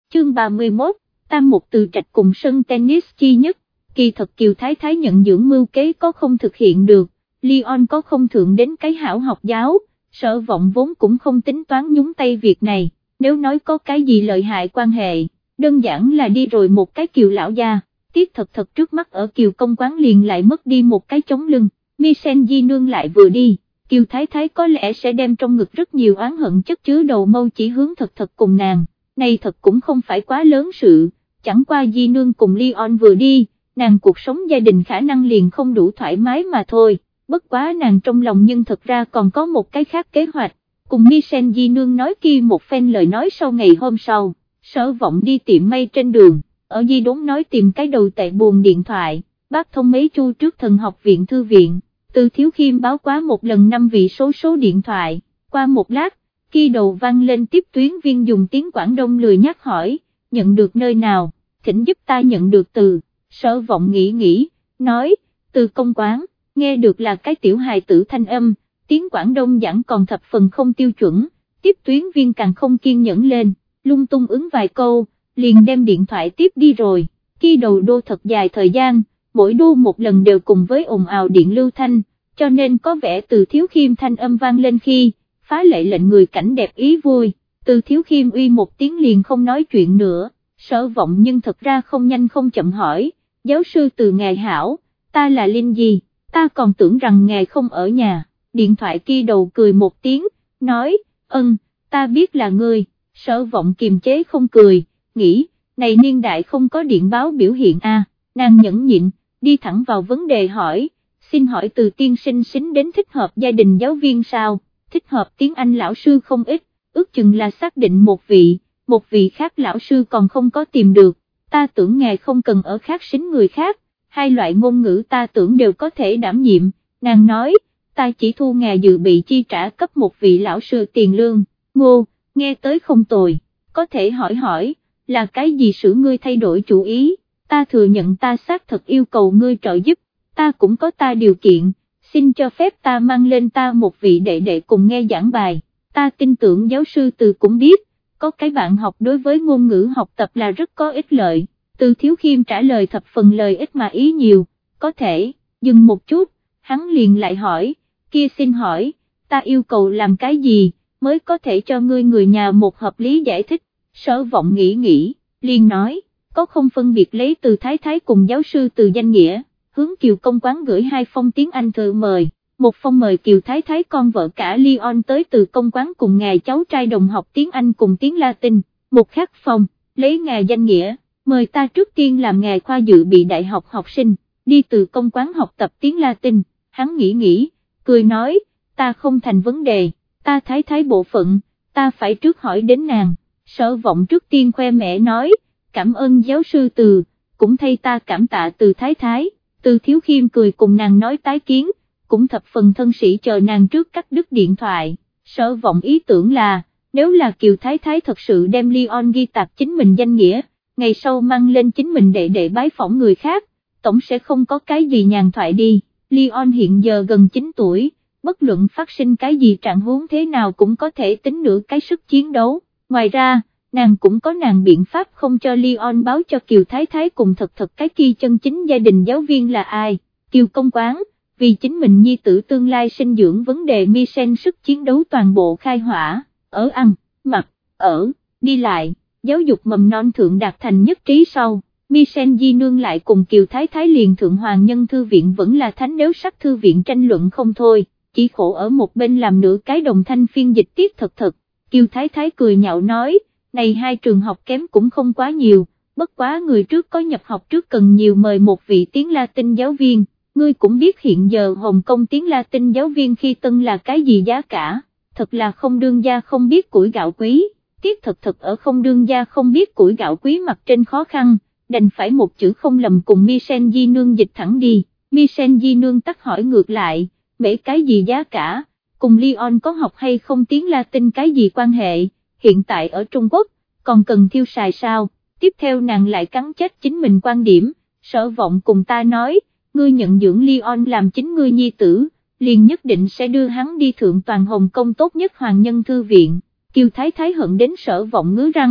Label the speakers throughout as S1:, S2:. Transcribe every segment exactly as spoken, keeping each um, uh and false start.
S1: chương ba mươi mốt, Tam Mục Từ Trạch cùng sân tennis chi nhất. Kỳ thật Kiều Thái Thái nhận dưỡng mưu kế có không thực hiện được, Leon có không thượng đến cái hảo học giáo, Sở Vọng vốn cũng không tính toán nhúng tay việc này, nếu nói có cái gì lợi hại quan hệ, đơn giản là đi rồi một cái Kiều lão gia, tiếc thật thật trước mắt ở Kiều công quán liền lại mất đi một cái chống lưng, Mi Sen Di nương lại vừa đi, Kiều Thái Thái có lẽ sẽ đem trong ngực rất nhiều oán hận chất chứa đầu mâu chỉ hướng thật thật cùng nàng, này thật cũng không phải quá lớn sự, chẳng qua Di nương cùng Leon vừa đi, nàng cuộc sống gia đình khả năng liền không đủ thoải mái mà thôi, bất quá nàng trong lòng nhưng thật ra còn có một cái khác kế hoạch, cùng Mi Sen Di nương nói kia một phen lời nói sau ngày hôm sau, Sở Vọng đi tiệm may trên đường, ở Di Đốn nói tìm cái đầu tệ buồn điện thoại, bác thông mấy chu trước thần học viện thư viện, Từ Thiếu Khiêm báo quá một lần năm vị số số điện thoại, qua một lát, kia đầu vang lên tiếp tuyến viên dùng tiếng Quảng Đông lười nhắc hỏi, nhận được nơi nào, thỉnh giúp ta nhận được từ. Sở Vọng nghĩ nghĩ, nói, từ công quán, nghe được là cái tiểu hài tử thanh âm, tiếng Quảng Đông giảng còn thập phần không tiêu chuẩn, tiếp tuyến viên càng không kiên nhẫn lên, lung tung ứng vài câu, liền đem điện thoại tiếp đi rồi, kia đầu đô thật dài thời gian, mỗi đô một lần đều cùng với ồn ào điện lưu thanh, cho nên có vẻ Từ Thiếu Khiêm thanh âm vang lên khi, phá lệ lệnh người cảnh đẹp ý vui, Từ Thiếu Khiêm uy một tiếng liền không nói chuyện nữa, Sở Vọng nhưng thật ra không nhanh không chậm hỏi, giáo sư Từ ngài hảo, ta là Linh gì, ta còn tưởng rằng ngài không ở nhà, điện thoại kia đầu cười một tiếng, nói, ân, ta biết là ngươi, Sở Vọng kiềm chế không cười, nghĩ, này niên đại không có điện báo biểu hiện a, nàng nhẫn nhịn, đi thẳng vào vấn đề hỏi, xin hỏi Từ tiên sinh xính đến thích hợp gia đình giáo viên sao, thích hợp tiếng Anh lão sư không ít, ước chừng là xác định một vị, một vị khác lão sư còn không có tìm được, ta tưởng ngài không cần ở khác xính người khác, hai loại ngôn ngữ ta tưởng đều có thể đảm nhiệm, nàng nói, ta chỉ thu ngài dự bị chi trả cấp một vị lão sư tiền lương, ngô, nghe tới không tồi, có thể hỏi hỏi, là cái gì xử ngươi thay đổi chủ ý, ta thừa nhận ta xác thật yêu cầu ngươi trợ giúp, ta cũng có ta điều kiện, xin cho phép ta mang lên ta một vị đệ đệ cùng nghe giảng bài, ta tin tưởng giáo sư Từ cũng biết, có cái bạn học đối với ngôn ngữ học tập là rất có ích lợi, Từ Thiếu Khiêm trả lời thập phần lời ít mà ý nhiều, có thể, dừng một chút, hắn liền lại hỏi, kia xin hỏi, ta yêu cầu làm cái gì, mới có thể cho ngươi người nhà một hợp lý giải thích, Sở Vọng nghĩ nghĩ, liền nói, có không phân biệt lấy Từ Thái Thái cùng giáo sư Từ danh nghĩa, hướng Kiều công quán gửi hai phong tiếng Anh thư mời, một phong mời Kiều Thái Thái con vợ cả Leon tới Từ công quán cùng ngài cháu trai đồng học tiếng Anh cùng tiếng Latin, một khác phong, lấy ngài danh nghĩa, mời ta trước tiên làm ngài khoa dự bị đại học học sinh, đi Từ công quán học tập tiếng Latin, hắn nghĩ nghĩ, cười nói, ta không thành vấn đề, ta Thái Thái bộ phận, ta phải trước hỏi đến nàng, Sở Vọng trước tiên khoe mẽ nói, cảm ơn giáo sư Từ, cũng thay ta cảm tạ Từ Thái Thái, Từ Thiếu Khiêm cười cùng nàng nói tái kiến, cũng thập phần thân sĩ chờ nàng trước cắt đứt điện thoại, Sở Vọng ý tưởng là, nếu là Kiều Thái Thái thật sự đem Leon ghi tạc chính mình danh nghĩa, ngày sau mang lên chính mình đệ đệ bái phỏng người khác, tổng sẽ không có cái gì nhàn thoại đi, Leon hiện giờ gần chín tuổi, bất luận phát sinh cái gì trạng huống thế nào cũng có thể tính nửa cái sức chiến đấu, ngoài ra, nàng cũng có nàng biện pháp không cho Leon báo cho Kiều Thái Thái cùng thật thật cái kia chân chính gia đình giáo viên là ai, Kiều công quán, vì chính mình nhi tử tương lai sinh dưỡng vấn đề Mi Sen sức chiến đấu toàn bộ khai hỏa, ở ăn, mặc, ở, đi lại, giáo dục mầm non thượng đạt thành nhất trí sau, Mi Sen Di nương lại cùng Kiều Thái Thái liền thượng hoàng nhân thư viện vẫn là thánh nếu sắc thư viện tranh luận không thôi, chỉ khổ ở một bên làm nửa cái đồng thanh phiên dịch tiết thật thật, Kiều Thái Thái cười nhạo nói, này hai trường học kém cũng không quá nhiều, bất quá người trước có nhập học trước cần nhiều mời một vị tiếng Latin giáo viên, ngươi cũng biết hiện giờ Hồng Kông tiếng Latin giáo viên khi tân là cái gì giá cả, thật là không đương gia không biết củi gạo quý, tiếc thật thật ở không đương gia không biết củi gạo quý mặt trên khó khăn, đành phải một chữ không lầm cùng Mi Sen Di nương dịch thẳng đi, Mi Sen Di nương tắt hỏi ngược lại, bể cái gì giá cả, cùng Leon có học hay không tiếng Latin cái gì quan hệ, hiện tại ở Trung Quốc, còn cần thiêu xài sao, tiếp theo nàng lại cắn chết chính mình quan điểm, Sở Vọng cùng ta nói, ngươi nhận dưỡng Leon làm chính ngươi nhi tử, liền nhất định sẽ đưa hắn đi thượng toàn Hồng Kông tốt nhất hoàng nhân thư viện, Kiều Thái Thái hận đến Sở Vọng ngứa răng,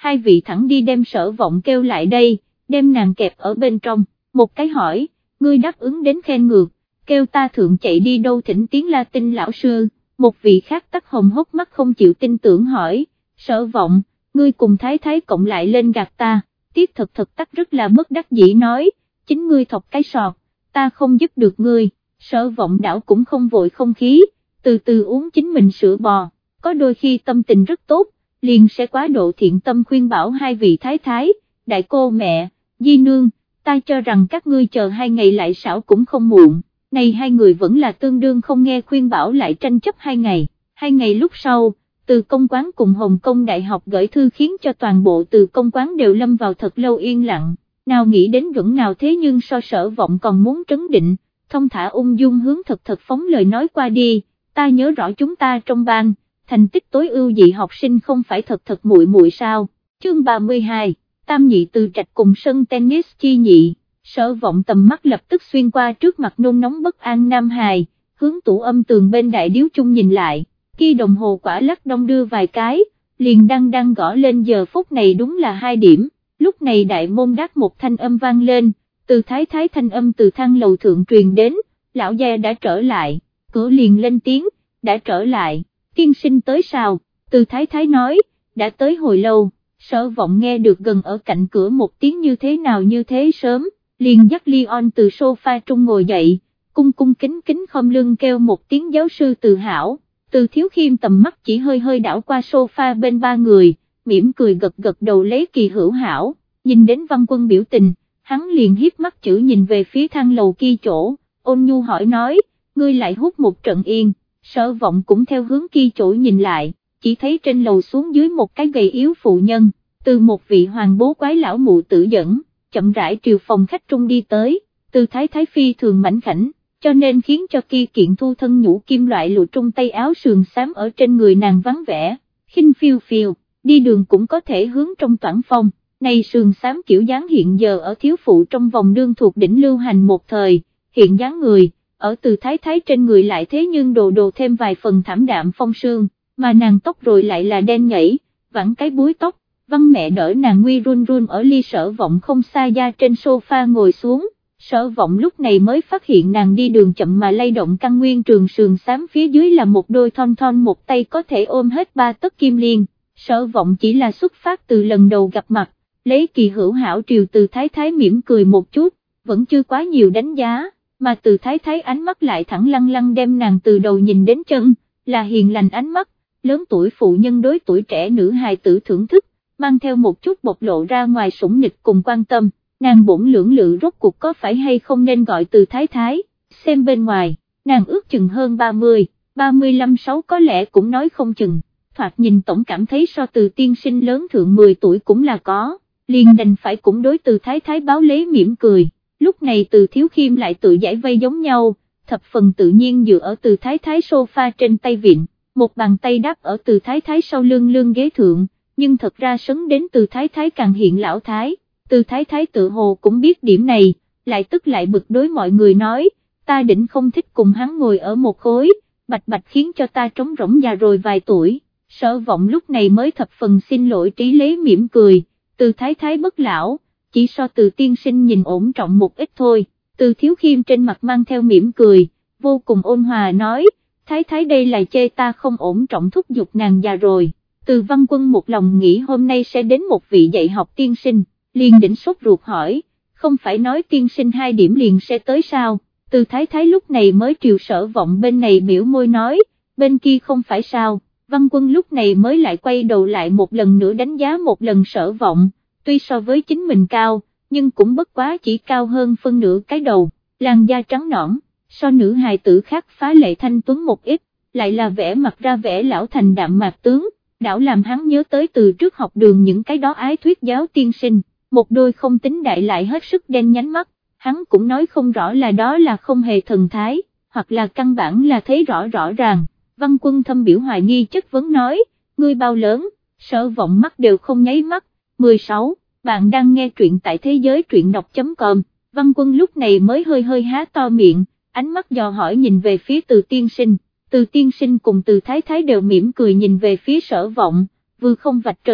S1: hai vị thẳng đi đem Sở Vọng kêu lại đây, đem nàng kẹp ở bên trong, một cái hỏi, ngươi đáp ứng đến khen ngược, kêu ta thượng chạy đi đâu thỉnh tiếng Latin lão sư, một vị khác tắt hồng hốc mắt không chịu tin tưởng hỏi, Sở Vọng, ngươi cùng thái thái cộng lại lên gạt ta, Tiết Thật Thật tắt rất là bất đắc dĩ nói, chính ngươi thọc cái sọt, ta không giúp được ngươi, Sở Vọng đảo cũng không vội không khí, từ từ uống chính mình sữa bò, có đôi khi tâm tình rất tốt, liền sẽ quá độ thiện tâm khuyên bảo hai vị thái thái, đại cô mẹ, di nương, ta cho rằng các ngươi chờ hai ngày lại xảo cũng không muộn, này hai người vẫn là tương đương không nghe khuyên bảo lại tranh chấp hai ngày, hai ngày lúc sau, Từ Công Quán cùng Hồng Kông Đại học gửi thư khiến cho toàn bộ Từ Công Quán đều lâm vào thật lâu yên lặng, nào nghĩ đến gần nào thế nhưng so Sở Vọng còn muốn trấn định, thông thả ung dung hướng Thật Thật phóng lời nói qua đi, ta nhớ rõ chúng ta trong ban, thành tích tối ưu dị học sinh không phải Thật Thật muội muội sao, chương ba mươi hai, Tam nhị Từ Trạch cùng sân tennis chi nhị, Sở Vọng tầm mắt lập tức xuyên qua trước mặt nôn nóng bất an Nam Hài, hướng tủ âm tường bên đại điếu chung nhìn lại, khi đồng hồ quả lắc đông đưa vài cái, liền đang đang gõ lên giờ phút này đúng là hai điểm, lúc này đại môn đáp một thanh âm vang lên, Từ thái thái thanh âm từ thang lầu thượng truyền đến, lão gia đã trở lại, cửa liền lên tiếng, đã trở lại, tiên sinh tới sao, Từ thái thái nói, đã tới hồi lâu, Sở Vọng nghe được gần ở cạnh cửa một tiếng như thế nào như thế sớm, liền dắt Leon từ sofa trung ngồi dậy, cung cung kính kính khom lưng kêu một tiếng giáo sư Từ hảo, Từ Thiếu Khiêm tầm mắt chỉ hơi hơi đảo qua sofa bên ba người, mỉm cười gật gật đầu lấy kỳ hữu hảo, nhìn đến Văn Quân biểu tình, hắn liền hiếp mắt chữ nhìn về phía thang lầu kia chỗ, ôn nhu hỏi nói, ngươi lại hút một trận yên, Sở Vọng cũng theo hướng kia chỗ nhìn lại, chỉ thấy trên lầu xuống dưới một cái gầy yếu phụ nhân, từ một vị hoàng bố quái lão mụ tử dẫn, chậm rãi triều phòng khách trung đi tới, Từ thái thái phi thường mảnh khảnh, cho nên khiến cho kia kiện thu thân nhũ kim loại lụa trung tay áo sườn xám ở trên người nàng vắng vẻ, khinh phiêu phiêu, đi đường cũng có thể hướng trong toản phong, này sườn xám kiểu dáng hiện giờ ở thiếu phụ trong vòng đương thuộc đỉnh lưu hành một thời, hiện dáng người, ở Từ thái thái trên người lại thế nhưng đồ đồ thêm vài phần thảm đạm phong sương, mà nàng tóc rồi lại là đen nhảy, vẳng cái búi tóc, Văn mẹ đỡ nàng nguy run run ở ly Sở Vọng không xa da trên sofa ngồi xuống, Sở Vọng lúc này mới phát hiện nàng đi đường chậm mà lay động căn nguyên trường sườn xám phía dưới là một đôi thon thon một tay có thể ôm hết ba tấc kim liên, Sở Vọng chỉ là xuất phát từ lần đầu gặp mặt, lấy kỳ hữu hảo triều Từ thái thái mỉm cười một chút, vẫn chưa quá nhiều đánh giá, mà Từ thái thái ánh mắt lại thẳng lăng lăng đem nàng từ đầu nhìn đến chân, là hiền lành ánh mắt, lớn tuổi phụ nhân đối tuổi trẻ nữ hài tử thưởng thức, mang theo một chút bộc lộ ra ngoài sủng nịch cùng quan tâm, nàng bổn lưỡng lự rốt cuộc có phải hay không nên gọi Từ thái thái, xem bên ngoài, nàng ước chừng hơn ba mươi, ba mươi lăm sáu có lẽ cũng nói không chừng, thoạt nhìn tổng cảm thấy so Từ tiên sinh lớn thượng mười tuổi cũng là có, liền đành phải cũng đối Từ thái thái báo lấy mỉm cười, lúc này Từ Thiếu Khiêm lại tự giải vây giống nhau, thập phần tự nhiên dựa ở Từ thái thái sofa trên tay vịn, một bàn tay đáp ở Từ thái thái sau lưng lưng ghế thượng, nhưng thật ra sấn đến Từ thái thái càng hiện lão thái, Từ thái thái tự hồ cũng biết điểm này, lại tức lại bực đối mọi người nói, ta định không thích cùng hắn ngồi ở một khối, bạch bạch khiến cho ta trống rỗng già rồi vài tuổi, Sở Vọng lúc này mới thập phần xin lỗi trí lấy mỉm cười, Từ thái thái bất lão, chỉ so Từ tiên sinh nhìn ổn trọng một ít thôi, Từ Thiếu Khiêm trên mặt mang theo mỉm cười, vô cùng ôn hòa nói, thái thái đây là chê ta không ổn trọng thúc giục nàng già rồi. Từ Văn Quân một lòng nghĩ hôm nay sẽ đến một vị dạy học tiên sinh, liền đỉnh sốt ruột hỏi, không phải nói tiên sinh hai điểm liền sẽ tới sao, Từ thái thái lúc này mới triều Sở Vọng bên này biểu môi nói, bên kia không phải sao, Văn Quân lúc này mới lại quay đầu lại một lần nữa đánh giá một lần Sở Vọng, tuy so với chính mình cao, nhưng cũng bất quá chỉ cao hơn phân nửa cái đầu, làn da trắng nõn, so nữ hài tử khác phá lệ thanh tuấn một ít, lại là vẻ mặt ra vẻ lão thành đạm mạc tướng. Đảo làm hắn nhớ tới từ trước học đường những cái đó ái thuyết giáo tiên sinh, một đôi không tính đại lại hết sức đen nhánh mắt, hắn cũng nói không rõ là đó là không hề thần thái, hoặc là căn bản là thấy rõ rõ ràng, Văn Quân thâm biểu hoài nghi chất vấn nói, ngươi bao lớn, Sở Vọng mắt đều không nháy mắt, mười sáu, bạn đang nghe truyện tại thế giới truyện đọc.com, Văn Quân lúc này mới hơi hơi há to miệng, ánh mắt dò hỏi nhìn về phía Từ tiên sinh. Từ tiên sinh cùng Từ thái thái đều mỉm cười nhìn về phía Sở Vọng, vừa không vạch trần,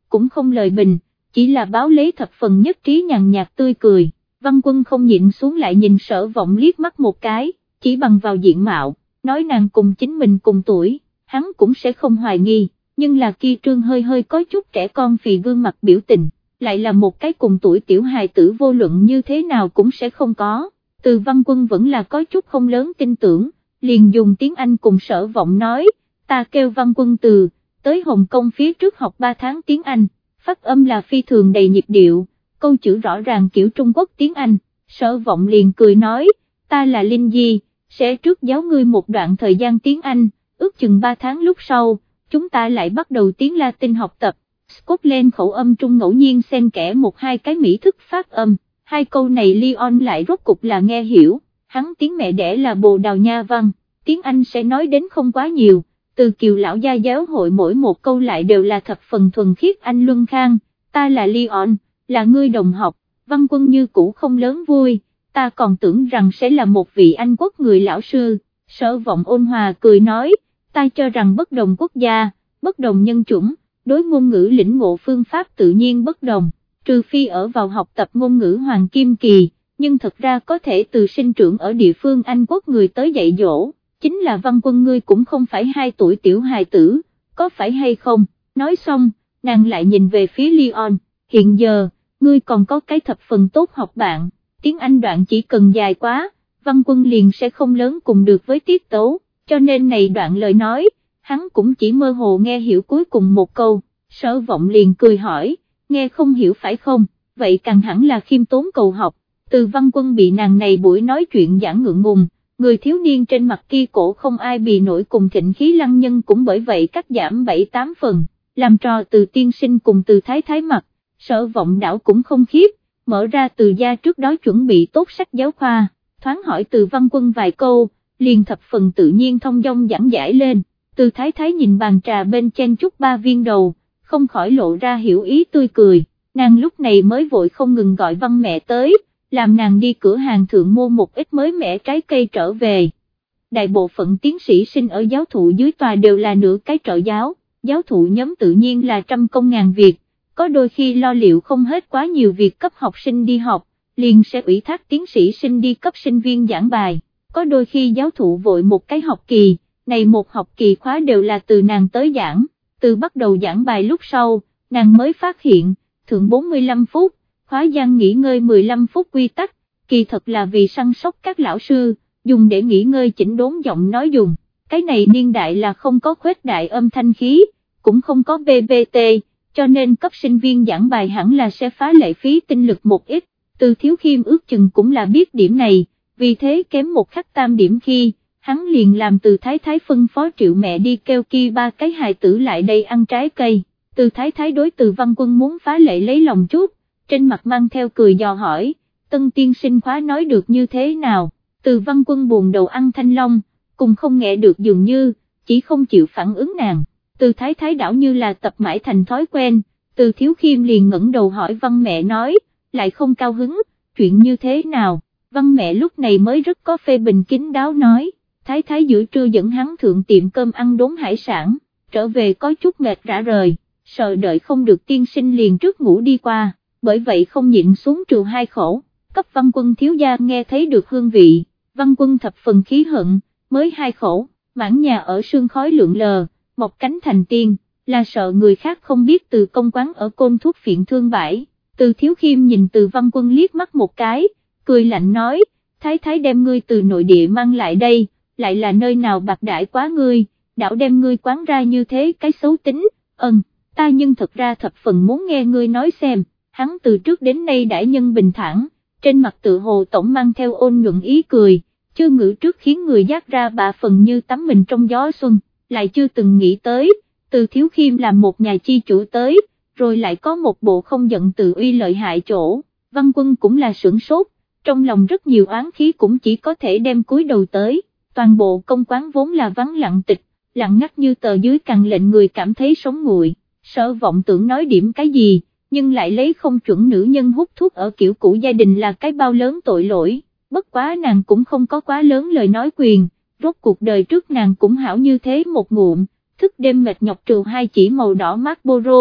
S1: cũng không lời bình, chỉ là báo lấy thập phần nhất trí nhàn nhạt tươi cười. Văn Quân không nhịn xuống lại nhìn Sở Vọng liếc mắt một cái, chỉ bằng vào diện mạo, nói nàng cùng chính mình cùng tuổi, hắn cũng sẽ không hoài nghi, nhưng là kia trương hơi hơi có chút trẻ con phì gương mặt biểu tình, lại là một cái cùng tuổi tiểu hài tử vô luận như thế nào cũng sẽ không có. Từ Văn Quân vẫn là có chút không lớn tin tưởng, liền dùng tiếng Anh cùng Sở Vọng nói, ta kêu Văn Quân Từ, tới Hồng Kông phía trước học ba tháng tiếng Anh, phát âm là phi thường đầy nhịp điệu, câu chữ rõ ràng kiểu Trung Quốc tiếng Anh. Sở Vọng liền cười nói, ta là Linh Di, sẽ trước giáo ngươi một đoạn thời gian tiếng Anh, ước chừng ba tháng lúc sau, chúng ta lại bắt đầu tiếng Latin học tập. Scotland khẩu âm Trung ngẫu nhiên xen kẽ một hai cái mỹ thức phát âm, hai câu này Leon lại rốt cục là nghe hiểu, hắn tiếng mẹ đẻ là Bồ Đào Nha văn, tiếng Anh sẽ nói đến không quá nhiều, từ Kiều lão gia giáo hội mỗi một câu lại đều là thập phần thuần khiết Anh luân khang, ta là Leon, là ngươi đồng học. Văn Quân như cũ không lớn vui, ta còn tưởng rằng sẽ là một vị Anh quốc người lão sư. Sở Vọng ôn hòa cười nói, ta cho rằng bất đồng quốc gia, bất đồng nhân chủng, đối ngôn ngữ lĩnh ngộ phương pháp tự nhiên bất đồng, trừ phi ở vào học tập ngôn ngữ Hoàng Kim Kỳ, nhưng thật ra có thể từ sinh trưởng ở địa phương Anh quốc người tới dạy dỗ, chính là Văn Quân ngươi cũng không phải hai tuổi tiểu hài tử, có phải hay không? Nói xong, nàng lại nhìn về phía Leon, hiện giờ, ngươi còn có cái thập phần tốt học bạn, tiếng Anh đoạn chỉ cần dài quá, Văn Quân liền sẽ không lớn cùng được với tiết tấu, cho nên này đoạn lời nói, hắn cũng chỉ mơ hồ nghe hiểu cuối cùng một câu. Sở Vọng liền cười hỏi, nghe không hiểu phải không, vậy càng hẳn là khiêm tốn cầu học. Từ Văn Quân bị nàng này buổi nói chuyện giảng ngượng ngùng, người thiếu niên trên mặt kia cổ không ai bì nổi cùng thịnh khí lăng nhân cũng bởi vậy cắt giảm bảy tám phần, làm trò Từ tiên sinh cùng Từ thái thái mặt. Sở Vọng đảo cũng không khiếp, mở ra Từ gia trước đó chuẩn bị tốt sách giáo khoa, thoáng hỏi Từ Văn Quân vài câu, liền thập phần tự nhiên thông dong giảng giải lên. Từ thái thái nhìn bàn trà bên chen chúc ba viên đầu, không khỏi lộ ra hiểu ý tươi cười, nàng lúc này mới vội không ngừng gọi Văn mẹ tới, làm nàng đi cửa hàng thượng mua một ít mới mẻ trái cây trở về. Đại bộ phận tiến sĩ sinh ở giáo thụ dưới tòa đều là nửa cái trợ giáo, giáo thụ nhóm tự nhiên là trăm công ngàn việc, có đôi khi lo liệu không hết quá nhiều việc cấp học sinh đi học, liền sẽ ủy thác tiến sĩ sinh đi cấp sinh viên giảng bài, có đôi khi giáo thụ vội một cái học kỳ, này một học kỳ khóa đều là từ nàng tới giảng, từ bắt đầu giảng bài lúc sau, nàng mới phát hiện, thượng bốn mươi lăm phút, khóa gian nghỉ ngơi mười lăm phút quy tắc, kỳ thật là vì săn sóc các lão sư, dùng để nghỉ ngơi chỉnh đốn giọng nói dùng, cái này niên đại là không có khuếch đại âm thanh khí, cũng không có bê bê tê, cho nên cấp sinh viên giảng bài hẳn là sẽ phá lệ phí tinh lực một ít, Từ Thiếu Khiêm ước chừng cũng là biết điểm này, vì thế kém một khắc tam điểm khi, hắn liền làm Từ thái thái phân phó Triệu mẹ đi kêu kia ba cái hài tử lại đây ăn trái cây. Từ thái thái đối Từ Văn Quân muốn phá lệ lấy lòng chút, trên mặt mang theo cười dò hỏi, Tân tiên sinh khóa nói được như thế nào? Từ Văn Quân buồn đầu ăn thanh long, cùng không nghe được dường như, chỉ không chịu phản ứng nàng. Từ thái thái đảo như là tập mãi thành thói quen, Từ Thiếu Khiêm liền ngẩng đầu hỏi Văn mẹ nói, lại không cao hứng, chuyện như thế nào? Văn mẹ lúc này mới rất có phê bình kín đáo nói, thái thái giữa trưa dẫn hắn thượng tiệm cơm ăn đốn hải sản, trở về có chút mệt rã rời, sợ đợi không được tiên sinh liền trước ngủ đi qua, bởi vậy không nhịn xuống trừ hai khẩu, cấp Văn Quân thiếu gia nghe thấy được hương vị, Văn Quân thập phần khí hận, mới hai khẩu, mãn nhà ở sương khói lượn lờ, mọc cánh thành tiên, là sợ người khác không biết Từ công quán ở Côn thuốc phiện thương bãi. Từ Thiếu Khiêm nhìn Từ Văn Quân liếc mắt một cái, cười lạnh nói, thái thái đem ngươi từ nội địa mang lại đây, lại là nơi nào bạc đãi quá ngươi, đảo đem ngươi quán ra như thế cái xấu tính, ừm, ta nhưng thật ra thập phần muốn nghe ngươi nói xem, hắn từ trước đến nay đãi nhân bình thản, trên mặt tự hồ tổng mang theo ôn nhuận ý cười, chưa ngữ trước khiến người giác ra bà phần như tắm mình trong gió xuân, lại chưa từng nghĩ tới, Từ Thiếu Khiêm làm một nhà chi chủ tới, rồi lại có một bộ không giận tự uy lợi hại chỗ, Văn Quân cũng là sửng sốt, trong lòng rất nhiều oán khí cũng chỉ có thể đem cúi đầu tới, toàn bộ công quán vốn là vắng lặng tịch, lặng ngắt như tờ dưới càng lệnh người cảm thấy sống nguội, Sở Vọng tưởng nói điểm cái gì, nhưng lại lấy không chuẩn nữ nhân hút thuốc ở kiểu cũ gia đình là cái bao lớn tội lỗi, bất quá nàng cũng không có quá lớn lời nói quyền, rốt cuộc đời trước nàng cũng hảo như thế một ngụm, thức đêm mệt nhọc trừ hai chỉ màu đỏ Marlboro,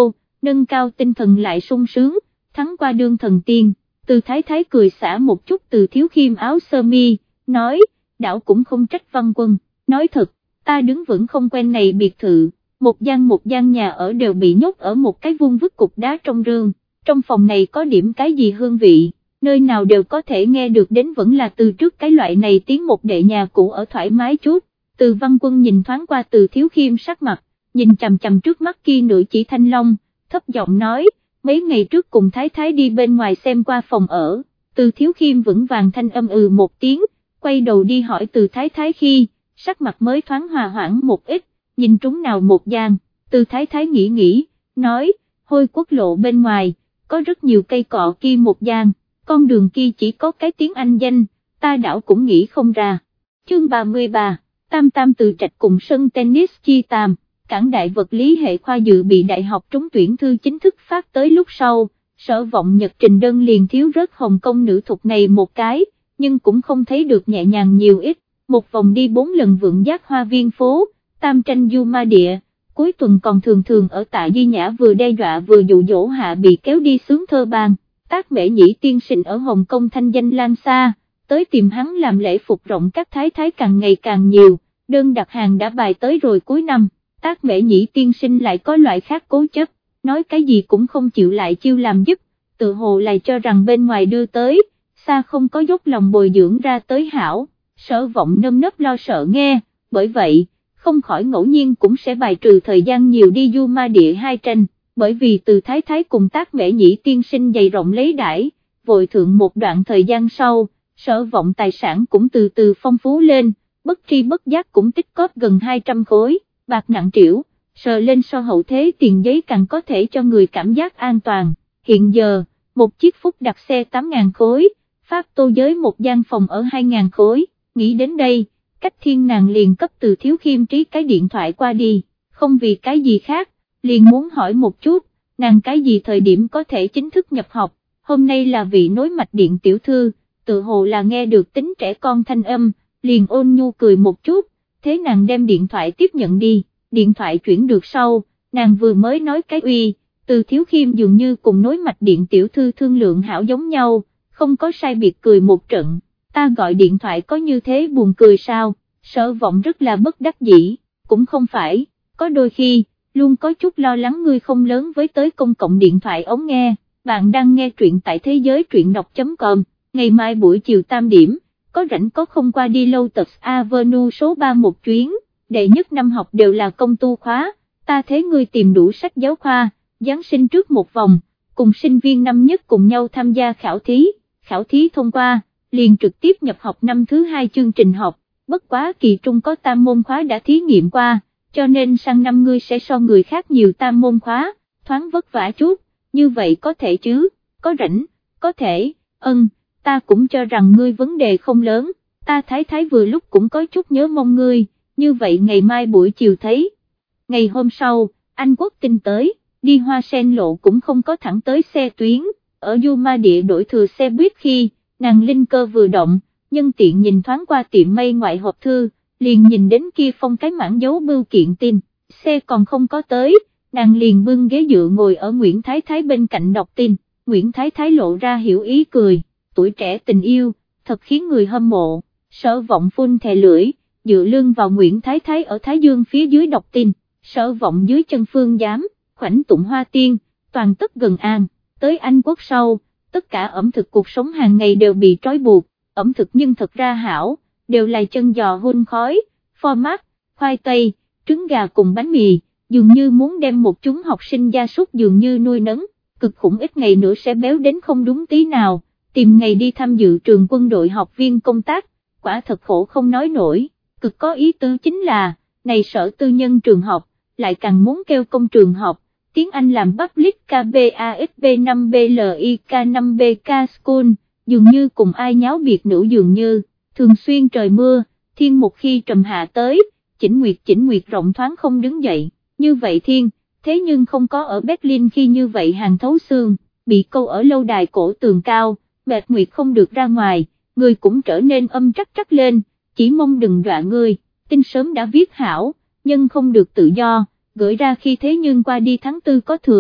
S1: nâng cao tinh thần lại sung sướng, thắng qua đương thần tiên. Từ Thái Thái cười xả một chút Từ Thiếu Khiêm áo sơ mi, nói, đảo cũng không trách Văn Quân, nói thật, ta đứng vững không quen này biệt thự, một gian một gian nhà ở đều bị nhốt ở một cái vuông vức cục đá trong rương, trong phòng này có điểm cái gì hương vị, nơi nào đều có thể nghe được đến vẫn là từ trước cái loại này tiếng một đệ nhà cũ ở thoải mái chút. Từ Văn Quân nhìn thoáng qua Từ Thiếu Khiêm sắc mặt, nhìn chằm chằm trước mắt kia nửa chỉ thanh long, thấp giọng nói, mấy ngày trước cùng Thái Thái đi bên ngoài xem qua phòng ở. Từ Thiếu Khiêm vững vàng thanh âm ừ một tiếng, quay đầu đi hỏi Từ Thái Thái khi, sắc mặt mới thoáng hòa hoãn một ít, nhìn trúng nào một gian. Từ Thái Thái nghĩ nghĩ, nói, Hôi Quốc lộ bên ngoài, có rất nhiều cây cọ kia một gian, con đường kia chỉ có cái tiếng Anh danh, ta đảo cũng nghĩ không ra. Chương ba mươi ba, Tam Tam Từ Trạch cùng sân tennis chi tam. Cảng đại vật lý hệ khoa dự bị đại học trúng tuyển thư chính thức phát tới lúc sau, Sở Vọng Nhật trình đơn liền thiếu rớt Hồng Kông nữ thục này một cái, nhưng cũng không thấy được nhẹ nhàng nhiều ít, một vòng đi bốn lần Vượng Giác Hoa Viên phố, Tam Tranh Du Ma Địa, cuối tuần còn thường thường ở Tạ Di Nhã vừa đe dọa vừa dụ dỗ hạ bị kéo đi sướng thơ bang. Tác Mễ Nhĩ tiên sinh ở Hồng Kông thanh danh lan xa, tới tìm hắn làm lễ phục rộng các thái thái càng ngày càng nhiều, đơn đặt hàng đã bài tới rồi cuối năm. Tác Mễ Nhĩ tiên sinh lại có loại khác cố chấp, nói cái gì cũng không chịu lại chiêu làm giúp, tự hồ lại cho rằng bên ngoài đưa tới, xa không có dốc lòng bồi dưỡng ra tới hảo. Sở Vọng nơm nớp lo sợ nghe, bởi vậy, không khỏi ngẫu nhiên cũng sẽ bài trừ thời gian nhiều đi Du Ma Địa hai tranh, bởi vì Từ Thái Thái cùng Tác Mễ Nhĩ tiên sinh dày rộng lấy đãi, vội thượng một đoạn thời gian sau, Sở Vọng tài sản cũng từ từ phong phú lên, bất tri bất giác cũng tích cóp gần hai trăm khối. Bạc nặng trĩu, sờ lên so hậu thế tiền giấy càng có thể cho người cảm giác an toàn. Hiện giờ, một chiếc Phúc đặt xe tám nghìn khối, Pháp Tô Giới một gian phòng ở hai nghìn khối, nghĩ đến đây, Cách Thiên nàng liền cấp Từ Thiếu Khiêm trí cái điện thoại qua đi, không vì cái gì khác, liền muốn hỏi một chút, nàng cái gì thời điểm có thể chính thức nhập học. Hôm nay là vị nối mạch điện tiểu thư, tự hồ là nghe được tính trẻ con thanh âm, liền ôn nhu cười một chút. Thế nàng đem điện thoại tiếp nhận đi, điện thoại chuyển được sau, nàng vừa mới nói cái uy, Từ Thiếu Khiêm dường như cùng nối mạch điện tiểu thư thương lượng hảo giống nhau, không có sai biệt cười một trận, ta gọi điện thoại có như thế buồn cười sao? Sở Vọng rất là bất đắc dĩ, cũng không phải, có đôi khi, luôn có chút lo lắng ngươi không lớn với tới công cộng điện thoại ống nghe. Bạn đang nghe truyện tại thế giới truyện đọc.com, ngày mai buổi chiều tam điểm. Có rảnh có không qua đi Lotus Avenue số ba một chuyến, đệ nhất năm học đều là công tu khóa, ta thấy ngươi tìm đủ sách giáo khoa, Giáng sinh trước một vòng, cùng sinh viên năm nhất cùng nhau tham gia khảo thí, khảo thí thông qua, liền trực tiếp nhập học năm thứ hai chương trình học, bất quá kỳ trung có tam môn khóa đã thí nghiệm qua, cho nên sang năm ngươi sẽ so người khác nhiều tam môn khóa, thoáng vất vả chút, như vậy có thể chứ, có rảnh, có thể, ân. Ta cũng cho rằng ngươi vấn đề không lớn, ta Thái Thái vừa lúc cũng có chút nhớ mong ngươi, như vậy ngày mai buổi chiều thấy. Ngày hôm sau, Anh Quốc tin tới, đi Hoa Sen lộ cũng không có thẳng tới xe tuyến, ở Du Ma Địa đổi thừa xe buýt khi, nàng linh cơ vừa động, nhân tiện nhìn thoáng qua tiệm may ngoại hộp thư, liền nhìn đến kia phong cái mảng dấu bưu kiện tin, xe còn không có tới, nàng liền bưng ghế dựa ngồi ở Nguyễn Thái Thái bên cạnh đọc tin, Nguyễn Thái Thái lộ ra hiểu ý cười. Tuổi trẻ tình yêu, thật khiến người hâm mộ. Sở Vọng phun thè lưỡi, dựa lưng vào Nguyễn Thái Thái ở Thái Dương phía dưới đọc tin, Sở Vọng dưới chân phương giám, khoảnh tụng hoa tiên, toàn tất gần an. Tới Anh Quốc sau, tất cả ẩm thực cuộc sống hàng ngày đều bị trói buộc, ẩm thực nhưng thật ra hảo, đều là chân giò hun khói, phô mát, khoai tây, trứng gà cùng bánh mì, dường như muốn đem một chúng học sinh gia súc dường như nuôi nấng, cực khủng ít ngày nữa sẽ béo đến không đúng tí nào. Tìm ngày đi tham dự trường quân đội học viên công tác, quả thật khổ không nói nổi, cực có ý tứ chính là, này sở tư nhân trường học, lại càng muốn kêu công trường học, tiếng Anh làm Public ca bê a ét bê năm B L I K năm B K School, dường như cùng ai nháo biệt nữ dường như, thường xuyên trời mưa, thiên một khi trầm hạ tới, chỉnh nguyệt chỉnh nguyệt rộng thoáng không đứng dậy, như vậy thiên, thế nhưng không có ở Berlin khi như vậy hàng thấu xương, bị câu ở lâu đài cổ tường cao. Mệt nguyệt không được ra ngoài, người cũng trở nên âm trắc trắc lên, chỉ mong đừng dọa ngươi, tin sớm đã viết hảo, nhưng không được tự do, gửi ra khi thế nhưng qua đi tháng tư có thừa,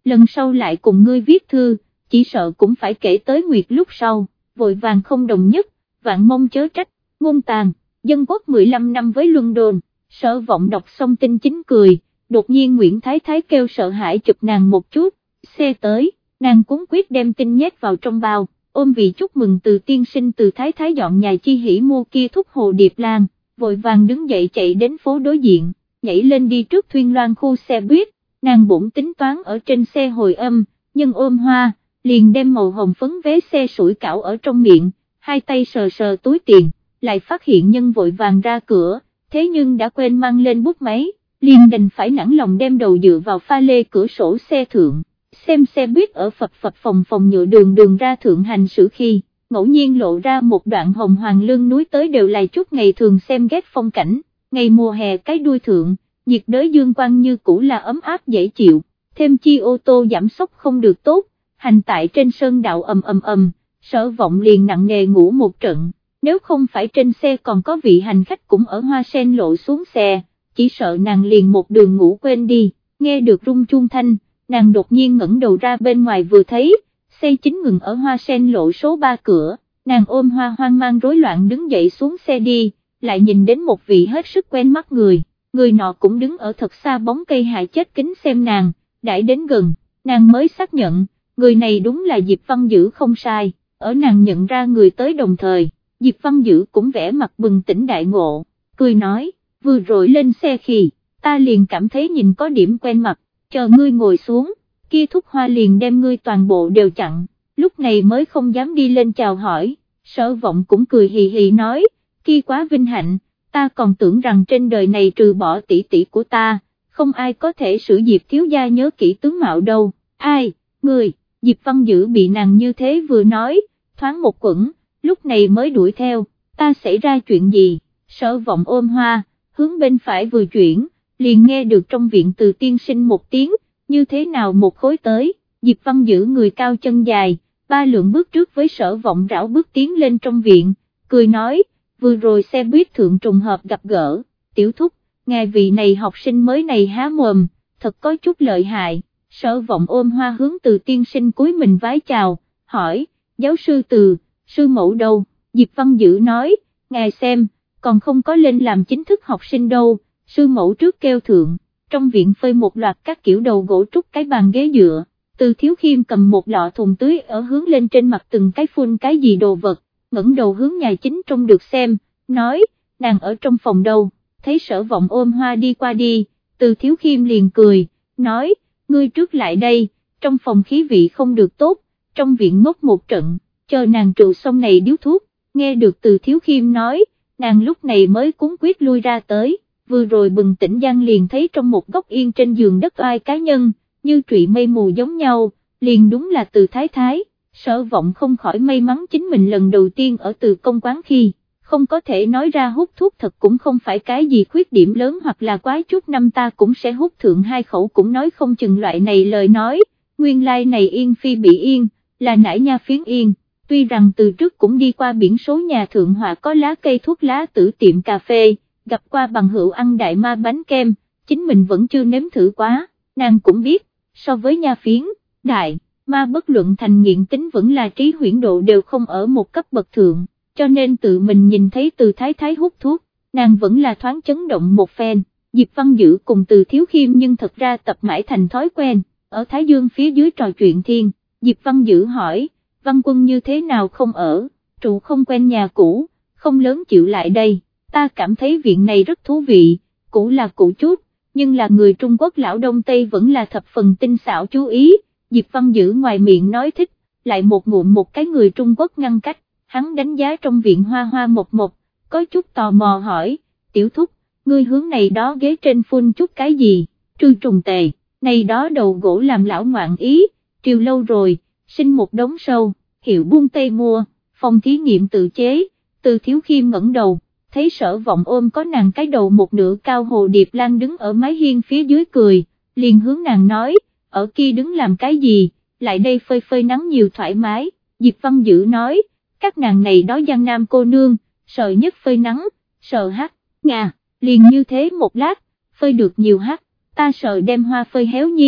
S1: lần sau lại cùng ngươi viết thư, chỉ sợ cũng phải kể tới Nguyệt lúc sau, vội vàng không đồng nhất, vạn mong chớ trách. Ngôn Tàn, dân quốc mười lăm năm với London. Sở Vọng đọc xong tin chính cười, đột nhiên Nguyễn Thái Thái kêu sợ hãi chụp nàng một chút, xe tới, nàng cuống quyết đem tin nhét vào trong bao, ôm vị chúc mừng từ tiên sinh từ Thái Thái dọn nhà chi hỉ mua kia thúc hồ điệp lan, vội vàng đứng dậy chạy đến phố đối diện, nhảy lên đi trước thuyên loan khu xe buýt, nàng bụng tính toán ở trên xe hồi âm, nhưng ôm hoa, liền đem màu hồng phấn vé xe sủi cảo ở trong miệng, hai tay sờ sờ túi tiền, lại phát hiện nhân vội vàng ra cửa, thế nhưng đã quên mang lên bút máy, liền đành phải nản lòng đem đầu dựa vào pha lê cửa sổ xe thượng, xem xe buýt ở phập phập phòng phòng nhựa đường đường ra thượng hành xử khi, ngẫu nhiên lộ ra một đoạn hồng hoàng lưng núi tới đều là chút ngày thường xem ghét phong cảnh, ngày mùa hè cái đuôi thượng, nhiệt đới dương quang như cũ là ấm áp dễ chịu, thêm chi ô tô giảm sốc không được tốt, hành tại trên sơn đạo ầm ầm ầm, Sở Vọng liền nặng nề ngủ một trận. Nếu không phải trên xe còn có vị hành khách cũng ở hoa sen lộ xuống xe, chỉ sợ nàng liền một đường ngủ quên đi, nghe được rung chuông thanh, nàng đột nhiên ngẩng đầu ra bên ngoài vừa thấy, xe chính ngừng ở hoa sen lộ số ba cửa, nàng ôm hoa hoang mang rối loạn đứng dậy xuống xe đi, lại nhìn đến một vị hết sức quen mắt người, người nọ cũng đứng ở thật xa bóng cây hại chết kính xem nàng, đãi đến gần, nàng mới xác nhận, người này đúng là Diệp Văn Dữ không sai, ở nàng nhận ra người tới đồng thời. Diệp Văn Dữ cũng vẻ mặt bừng tỉnh đại ngộ, cười nói, vừa rồi lên xe khi, ta liền cảm thấy nhìn có điểm quen mặt, chờ ngươi ngồi xuống, kia thúc hoa liền đem ngươi toàn bộ đều chặn, lúc này mới không dám đi lên chào hỏi, Sở Vọng cũng cười hì hì nói, kia quá vinh hạnh, ta còn tưởng rằng trên đời này trừ bỏ tỷ tỷ của ta, không ai có thể sử Diệp thiếu gia nhớ kỹ tướng mạo đâu, ai, ngươi, Diệp Văn Dữ bị nàng như thế vừa nói, thoáng một quẩn, lúc này mới đuổi theo, ta xảy ra chuyện gì, Sở Vọng ôm hoa, hướng bên phải vừa chuyển, liền nghe được trong viện từ tiên sinh một tiếng, như thế nào một khối tới, Diệp Văn Dữ người cao chân dài, ba lượng bước trước với Sở Vọng rảo bước tiến lên trong viện, cười nói, vừa rồi xe buýt thượng trùng hợp gặp gỡ, tiểu thúc, ngài vị này học sinh mới này há mồm, thật có chút lợi hại, Sở Vọng ôm hoa hướng từ tiên sinh cúi mình vái chào, hỏi, giáo sư Từ, sư mẫu đâu, Diệp Văn Dữ nói, ngài xem, còn không có lên làm chính thức học sinh đâu, sư mẫu trước kêu thượng, trong viện phơi một loạt các kiểu đầu gỗ trúc cái bàn ghế dựa, Từ Thiếu Khiêm cầm một lọ thùng tưới ở hướng lên trên mặt từng cái phun cái gì đồ vật, ngẩng đầu hướng nhà chính trông được xem, nói, nàng ở trong phòng đâu, thấy Sở Vọng ôm hoa đi qua đi, Từ Thiếu Khiêm liền cười, nói, ngươi trước lại đây, trong phòng khí vị không được tốt, trong viện ngốc một trận, chờ nàng trụ xong này điếu thuốc, nghe được Từ Thiếu Khiêm nói, nàng lúc này mới cuống quyết lui ra tới, vừa rồi bừng tỉnh Giang liền thấy trong một góc yên trên giường đất oai cá nhân, như trụy mây mù giống nhau, liền đúng là Từ Thái Thái, Sở Vọng không khỏi may mắn chính mình lần đầu tiên ở Từ công quán khi, không có thể nói ra hút thuốc thật cũng không phải cái gì khuyết điểm lớn hoặc là quái chút năm ta cũng sẽ hút thượng hai khẩu cũng nói không chừng loại này lời nói, nguyên lai like này yên phi bị yên, là nải nha phiến yên. Tuy rằng từ trước cũng đi qua biển số nhà thượng họa có lá cây thuốc lá tử tiệm cà phê, gặp qua bằng hữu ăn đại ma bánh kem, chính mình vẫn chưa nếm thử quá, nàng cũng biết, so với nha phiến, đại, ma bất luận thành nghiện tính vẫn là trí huyễn độ đều không ở một cấp bậc thượng, cho nên tự mình nhìn thấy Từ Thái Thái hút thuốc, nàng vẫn là thoáng chấn động một phen, Diệp Văn Dữ cùng Từ Thiếu Khiêm nhưng thật ra tập mãi thành thói quen, ở Thái Dương phía dưới trò chuyện thiên, Diệp Văn Dữ hỏi, Văn Quân như thế nào không ở, trụ không quen nhà cũ, không lớn chịu lại đây, ta cảm thấy viện này rất thú vị, cũ là cũ chút, nhưng là người Trung Quốc lão Đông Tây vẫn là thập phần tinh xảo chú ý, Diệp Văn Dữ ngoài miệng nói thích, lại một ngụm một cái người Trung Quốc ngăn cách, hắn đánh giá trong viện hoa hoa một một, có chút tò mò hỏi, tiểu thúc, ngươi hướng này đó ghế trên phun chút cái gì, trư trùng tề, này đó đầu gỗ làm lão ngoạn ý, triều lâu rồi, sinh một đống sâu, hiệu buôn Tây mua, phòng thí nghiệm tự chế, Từ Thiếu Khiêm ngẩng đầu, thấy Sở Vọng ôm có nàng cái đầu một nửa cao hồ điệp lan đứng ở mái hiên phía dưới cười, liền hướng nàng nói, ở kia đứng làm cái gì, lại đây phơi phơi nắng nhiều thoải mái, Diệp Văn Dữ nói, các nàng này đó Giang Nam cô nương, sợ nhất phơi nắng, sợ hắt, ngà, liền như thế một lát, phơi được nhiều hắt, ta sợ đem hoa phơi héo nhi,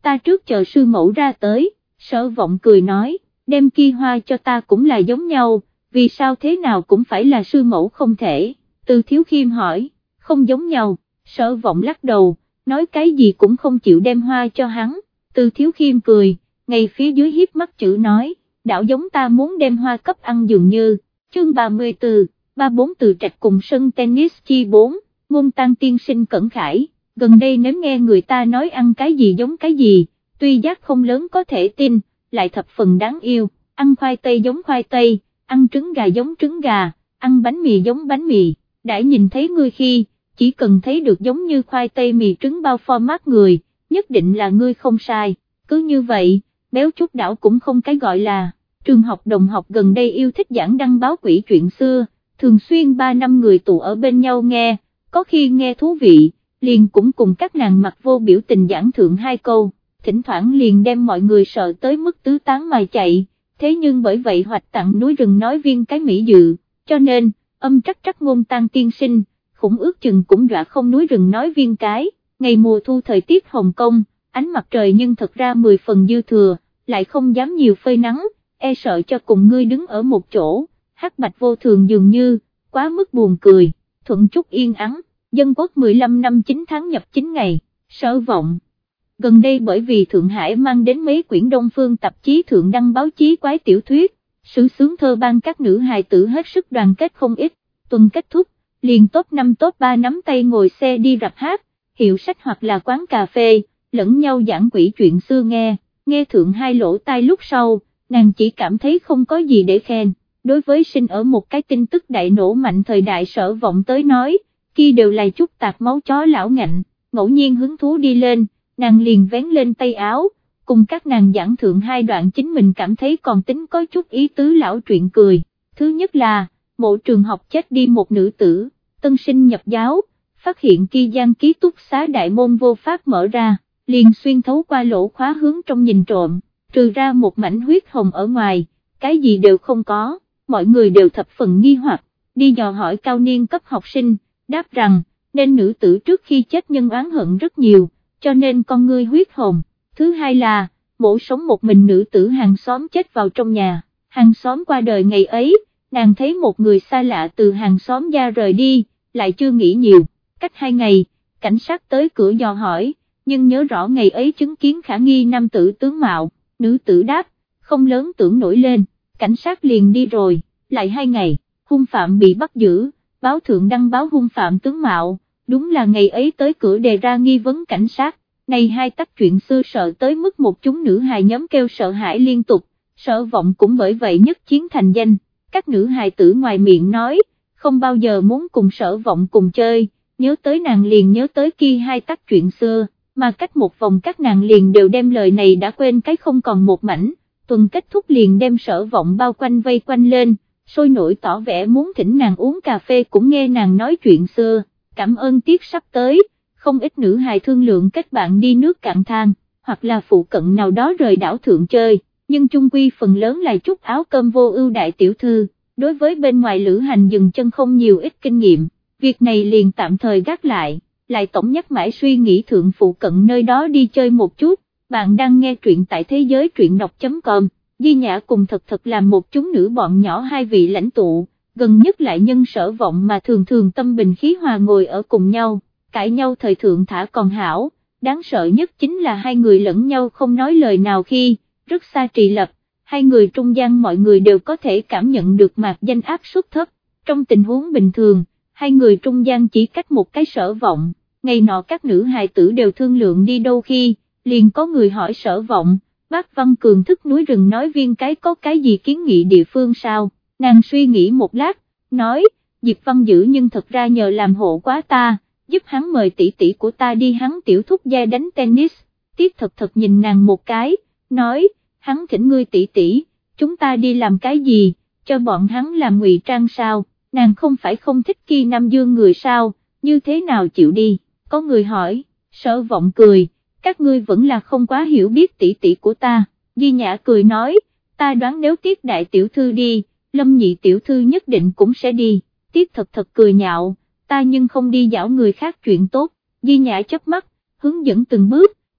S1: ta trước chờ sư mẫu ra tới. Sở Vọng cười nói, đem kia hoa cho ta cũng là giống nhau, vì sao thế nào cũng phải là sư mẫu không thể. Từ Thiếu Khiêm hỏi, không giống nhau. Sở Vọng lắc đầu, nói cái gì cũng không chịu đem hoa cho hắn. Từ Thiếu Khiêm cười, ngay phía dưới hiếp mắt chữ nói, đảo giống ta muốn đem hoa cấp ăn dường như. Chương ba mươi tư, ba bốn Từ Trạch cùng sân tennis chi bốn, Ngôn Tăng tiên sinh cẩn khải, gần đây nếu nghe người ta nói ăn cái gì giống cái gì, tuy giác không lớn có thể tin, lại thập phần đáng yêu, ăn khoai tây giống khoai tây, ăn trứng gà giống trứng gà, ăn bánh mì giống bánh mì, đã nhìn thấy ngươi khi, chỉ cần thấy được giống như khoai tây mì trứng bao format người, nhất định là ngươi không sai, cứ như vậy, béo chút đảo cũng không cái gọi là. Trường học đồng học gần đây yêu thích giảng đăng báo quỷ chuyện xưa, thường xuyên ba năm người tụ ở bên nhau nghe, có khi nghe thú vị, liền cũng cùng các nàng mặt vô biểu tình giảng thượng hai câu, thỉnh thoảng liền đem mọi người sợ tới mức tứ tán mà chạy, thế nhưng bởi vậy hoạch tặng núi rừng nói viên cái mỹ dự, cho nên, âm trắc trắc Ngôn Tăng tiên sinh, khủng ước chừng cũng dọa không núi rừng nói viên cái, ngày mùa thu thời tiết Hồng Kông, ánh mặt trời nhưng thật ra mười phần dư thừa, lại không dám nhiều phơi nắng, e sợ cho cùng ngươi đứng ở một chỗ, hắc bạch vô thường dường như, quá mức buồn cười, thuận chút yên ắng, dân quốc mười lăm năm chín tháng nhập chín ngày, Sở Vọng. Gần đây bởi vì Thượng Hải mang đến mấy quyển Đông Phương tạp chí thượng đăng báo chí quái tiểu thuyết, sử sướng thơ ban các nữ hài tử hết sức đoàn kết không ít, tuần kết thúc, liền top năm top ba nắm tay ngồi xe đi rạp hát, hiệu sách hoặc là quán cà phê, lẫn nhau giảng quỷ chuyện xưa nghe, nghe thượng hai lỗ tai lúc sau, nàng chỉ cảm thấy không có gì để khen, đối với sinh ở một cái tin tức đại nổ mạnh thời đại Sở Vọng tới nói, kia đều là chút tạt máu chó lão ngạnh, ngẫu nhiên hứng thú đi lên, nàng liền vén lên tay áo, cùng các nàng giảng thượng hai đoạn chính mình cảm thấy còn tính có chút ý tứ lão truyện cười, thứ nhất là, mộ trường học chết đi một nữ tử, tân sinh nhập giáo, phát hiện kia gian ký túc xá đại môn vô pháp mở ra, liền xuyên thấu qua lỗ khóa hướng trong nhìn trộm, trừ ra một mảnh huyết hồng ở ngoài, cái gì đều không có, mọi người đều thập phần nghi hoặc, đi dò hỏi cao niên cấp học sinh, đáp rằng, nên nữ tử trước khi chết nhân oán hận rất nhiều, cho nên con ngươi huyết hồng. Thứ hai là, mộ sống một mình nữ tử hàng xóm chết vào trong nhà, hàng xóm qua đời ngày ấy, nàng thấy một người xa lạ từ hàng xóm ra rời đi, lại chưa nghĩ nhiều, cách hai ngày, cảnh sát tới cửa dò hỏi, nhưng nhớ rõ ngày ấy chứng kiến khả nghi nam tử tướng mạo, nữ tử đáp, không lớn tưởng nổi lên, cảnh sát liền đi rồi, lại hai ngày, hung phạm bị bắt giữ, báo thượng đăng báo hung phạm tướng mạo, đúng là ngày ấy tới cửa đề ra nghi vấn cảnh sát, này hai tắc chuyện xưa sợ tới mức một chúng nữ hài nhóm kêu sợ hãi liên tục, Sở Vọng cũng bởi vậy nhất chiến thành danh, các nữ hài tử ngoài miệng nói, không bao giờ muốn cùng Sở Vọng cùng chơi, nhớ tới nàng liền nhớ tới kia hai tắc chuyện xưa, mà cách một vòng các nàng liền đều đem lời này đã quên cái không còn một mảnh, tuần kết thúc liền đem Sở Vọng bao quanh vây quanh lên, sôi nổi tỏ vẻ muốn thỉnh nàng uống cà phê cũng nghe nàng nói chuyện xưa, cảm ơn tiết sắp tới, không ít nữ hài thương lượng kết bạn đi nước cạn thang, hoặc là phụ cận nào đó rời đảo thượng chơi, nhưng chung quy phần lớn là chút áo cơm vô ưu đại tiểu thư, đối với bên ngoài lữ hành dừng chân không nhiều ít kinh nghiệm, việc này liền tạm thời gác lại, lại tổng nhắc mãi suy nghĩ thượng phụ cận nơi đó đi chơi một chút, bạn đang nghe truyện tại thế giới truyện đọc.com, Di Nhã cùng thật thật làm một chúng nữ bọn nhỏ hai vị lãnh tụ, gần nhất lại nhân Sở Vọng mà thường thường tâm bình khí hòa ngồi ở cùng nhau, cãi nhau thời thượng thả còn hảo, đáng sợ nhất chính là hai người lẫn nhau không nói lời nào khi, rất xa trì lập, hai người trung gian mọi người đều có thể cảm nhận được mạc danh áp suất thấp, trong tình huống bình thường, hai người trung gian chỉ cách một cái Sở Vọng, ngày nọ các nữ hài tử đều thương lượng đi đâu khi, liền có người hỏi Sở Vọng, bác Văn Cường thức núi rừng nói viên cái có cái gì kiến nghị địa phương sao, nàng suy nghĩ một lát, nói, Diệp Văn Dữ nhưng thật ra nhờ làm hộ quá ta, giúp hắn mời tỷ tỷ của ta đi hắn tiểu thúc gia đánh tennis, Tiết thật thật nhìn nàng một cái, nói, hắn thỉnh ngươi tỷ tỷ, chúng ta đi làm cái gì, cho bọn hắn làm ngụy trang sao, nàng không phải không thích Kỳ Nam Dương người sao, như thế nào chịu đi, có người hỏi, Sở Vọng cười, các ngươi vẫn là không quá hiểu biết tỷ tỷ của ta, Di Nhã cười nói, ta đoán nếu Tiết đại tiểu thư đi, Lâm nhị tiểu thư nhất định cũng sẽ đi, Tiết thật thật cười nhạo, ta nhưng không đi giảo người khác chuyện tốt, Di Nhã chớp mắt, hướng dẫn từng bước,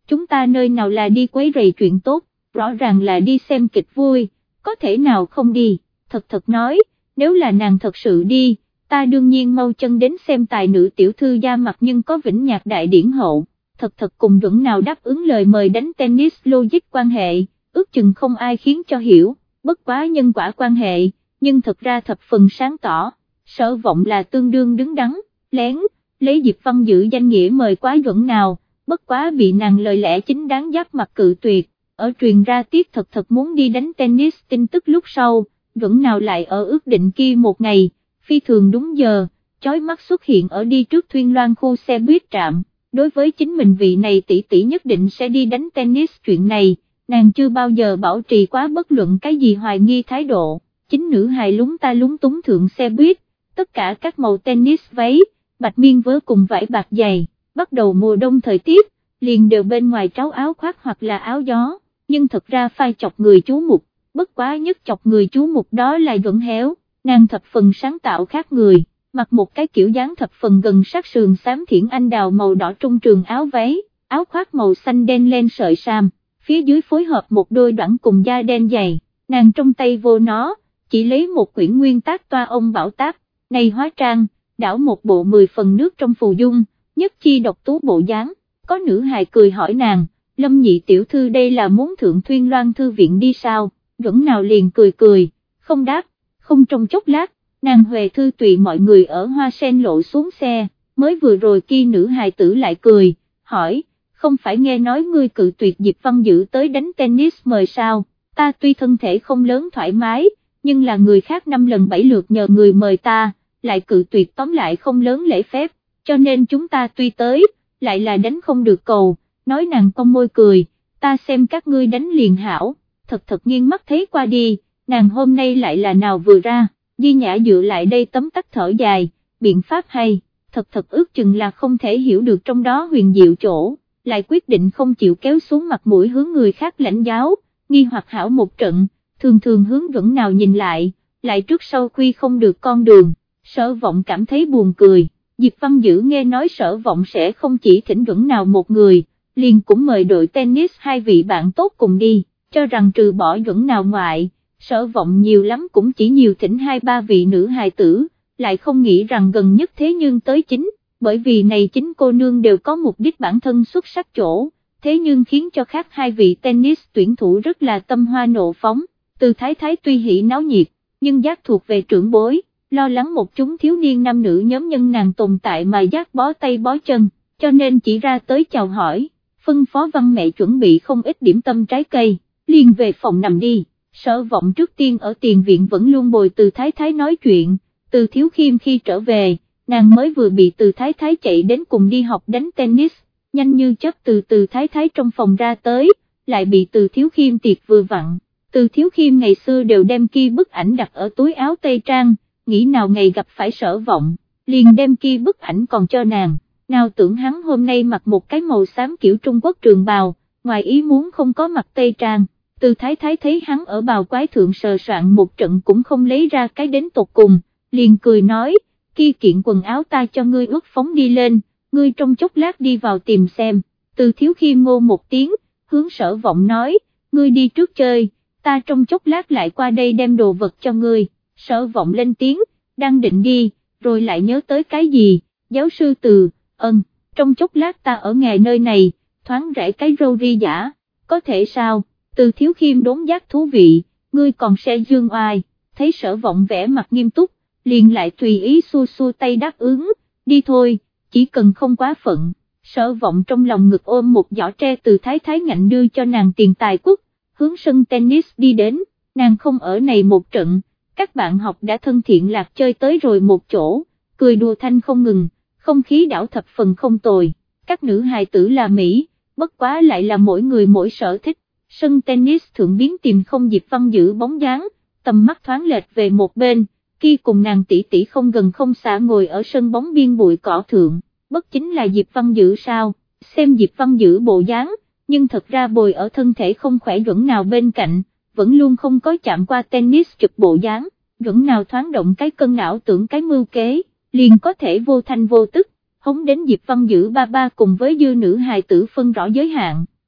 S1: chúng ta nơi nào là đi quấy rầy chuyện tốt, rõ ràng là đi xem kịch vui, có thể nào không đi, thật thật nói, nếu là nàng thật sự đi, ta đương nhiên mau chân đến xem tài nữ tiểu thư gia mặt nhưng có vĩnh nhạc đại điển hậu, thật thật cùng Duẩn nào đáp ứng lời mời đánh tennis logic quan hệ, ước chừng không ai khiến cho hiểu, bất quá nhân quả quan hệ, nhưng thật ra thập phần sáng tỏ, Sở Vọng là tương đương đứng đắn, lén, lấy Diệp Văn Giữ danh nghĩa mời quá Duẩn nào, bất quá bị nàng lời lẽ chính đáng giáp mặt cự tuyệt, ở truyền ra tiếp thật thật muốn đi đánh tennis tin tức lúc sau, Duẩn nào lại ở ước định kia một ngày, phi thường đúng giờ, chói mắt xuất hiện ở đi trước Thuyên Loan khu xe buýt trạm, đối với chính mình vị này tỷ tỷ nhất định sẽ đi đánh tennis chuyện này, nàng chưa bao giờ bảo trì quá bất luận cái gì hoài nghi thái độ, chính nữ hài lúng ta lúng túng thượng xe buýt, tất cả các màu tennis váy, bạch miên vớ cùng vải bạc dày, bắt đầu mùa đông thời tiết, liền đều bên ngoài tráo áo khoác hoặc là áo gió, nhưng thật ra phai chọc người chú mục, bất quá nhất chọc người chú mục đó là Duẩn héo, nàng thập phần sáng tạo khác người, mặc một cái kiểu dáng thập phần gần sát sườn xám thiển anh đào màu đỏ trung trường áo váy, áo khoác màu xanh đen len sợi sam, phía dưới phối hợp một đôi đoạn cùng da đen dày, nàng trong tay vô nó, chỉ lấy một quyển nguyên tác toa ông bảo tác, này hóa trang, đảo một bộ mười phần nước trong phù dung, nhất chi độc tú bộ dáng, có nữ hài cười hỏi nàng, Lâm nhị tiểu thư đây là muốn thượng Thuyên Loan thư viện đi sao, Duẩn nào liền cười cười, không đáp, không trong chốc lát, nàng huề thư tùy mọi người ở hoa sen lộ xuống xe, mới vừa rồi kia nữ hài tử lại cười, hỏi, không phải nghe nói ngươi cự tuyệt Diệp Văn Giữ tới đánh tennis mời sao, ta tuy thân thể không lớn thoải mái, nhưng là người khác năm lần bảy lượt nhờ người mời ta, lại cự tuyệt tóm lại không lớn lễ phép, cho nên chúng ta tuy tới, lại là đánh không được cầu, nói nàng cong môi cười, ta xem các ngươi đánh liền hảo, thật thật nghiêng mắt thấy qua đi, nàng hôm nay lại là nào vừa ra, Di Nhã dựa lại đây tấm tắc thở dài, biện pháp hay, thật thật ước chừng là không thể hiểu được trong đó huyền diệu chỗ, lại quyết định không chịu kéo xuống mặt mũi hướng người khác lãnh giáo, nghi hoặc hảo một trận, thường thường hướng Duẩn nào nhìn lại, lại trước sau quy không được con đường, Sở Vọng cảm thấy buồn cười, Diệp Văn Giữ nghe nói Sở Vọng sẽ không chỉ thỉnh Duẩn nào một người, liền cũng mời đội tennis hai vị bạn tốt cùng đi, cho rằng trừ bỏ Duẩn nào ngoại, Sở Vọng nhiều lắm cũng chỉ nhiều thỉnh hai ba vị nữ hài tử, lại không nghĩ rằng gần nhất thế nhưng tới chính, bởi vì này chính cô nương đều có mục đích bản thân xuất sắc chỗ, thế nhưng khiến cho khác hai vị tennis tuyển thủ rất là tâm hoa nộ phóng, Từ Thái Thái tuy hỉ náo nhiệt, nhưng giác thuộc về trưởng bối, lo lắng một chúng thiếu niên nam nữ nhóm nhân nàng tồn tại mà giác bó tay bó chân, cho nên chỉ ra tới chào hỏi, phân phó Văn mẹ chuẩn bị không ít điểm tâm trái cây, liền về phòng nằm đi. Sở Vọng trước tiên ở tiền viện vẫn luôn bồi Từ Thái Thái nói chuyện, Từ Thiếu Khiêm khi trở về, nàng mới vừa bị Từ Thái Thái chạy đến cùng đi học đánh tennis, nhanh như chớp từ Từ Thái Thái trong phòng ra tới, lại bị Từ Thiếu Khiêm tiệt vừa vặn, Từ Thiếu Khiêm ngày xưa đều đem kia bức ảnh đặt ở túi áo tây trang, nghĩ nào ngày gặp phải Sở Vọng, liền đem kia bức ảnh còn cho nàng, nào tưởng hắn hôm nay mặc một cái màu xám kiểu Trung Quốc trường bào, ngoài ý muốn không có mặc tây trang. Từ Thái Thái thấy hắn ở bào quái thượng sờ soạn một trận cũng không lấy ra cái đến tột cùng, liền cười nói, kia kiện quần áo ta cho ngươi ướt phóng đi lên, ngươi trong chốc lát đi vào tìm xem, Từ Thiếu Khiêm ngô một tiếng, hướng Sở Vọng nói, ngươi đi trước chơi, ta trong chốc lát lại qua đây đem đồ vật cho ngươi, Sở Vọng lên tiếng, đang định đi, rồi lại nhớ tới cái gì, giáo sư Từ, ân, trong chốc lát ta ở ngài nơi này, thoáng rẽ cái râu ri giả, có thể sao? Từ Thiếu Khiêm đốn giác thú vị, ngươi còn sẽ dương oai, thấy Sở Vọng vẻ mặt nghiêm túc, liền lại tùy ý xua xua tay đáp ứng, đi thôi, chỉ cần không quá phận. Sở Vọng trong lòng ngực ôm một giỏ tre Từ Thái Thái ngạnh đưa cho nàng tiền tài quất, hướng sân tennis đi đến, nàng không ở này một trận, các bạn học đã thân thiện lạc chơi tới rồi một chỗ, cười đùa thanh không ngừng, không khí đảo thập phần không tồi, các nữ hài tử là Mỹ, bất quá lại là mỗi người mỗi sở thích. Sân tennis thượng biến tìm không Diệp Văn Giữ bóng dáng, tầm mắt thoáng lệch về một bên, kia cùng nàng tỷ tỷ không gần không xa ngồi ở sân bóng biên bụi cỏ thượng, bất chính là Diệp Văn Giữ sao, xem Diệp Văn Giữ bộ dáng, nhưng thật ra bồi ở thân thể không khỏe Duẩn nào bên cạnh, vẫn luôn không có chạm qua tennis chụp bộ dáng, Duẩn nào thoáng động cái cân não tưởng cái mưu kế, liền có thể vô thanh vô tức, hống đến Diệp Văn Giữ ba ba cùng với dư nữ hài tử phân rõ giới hạn.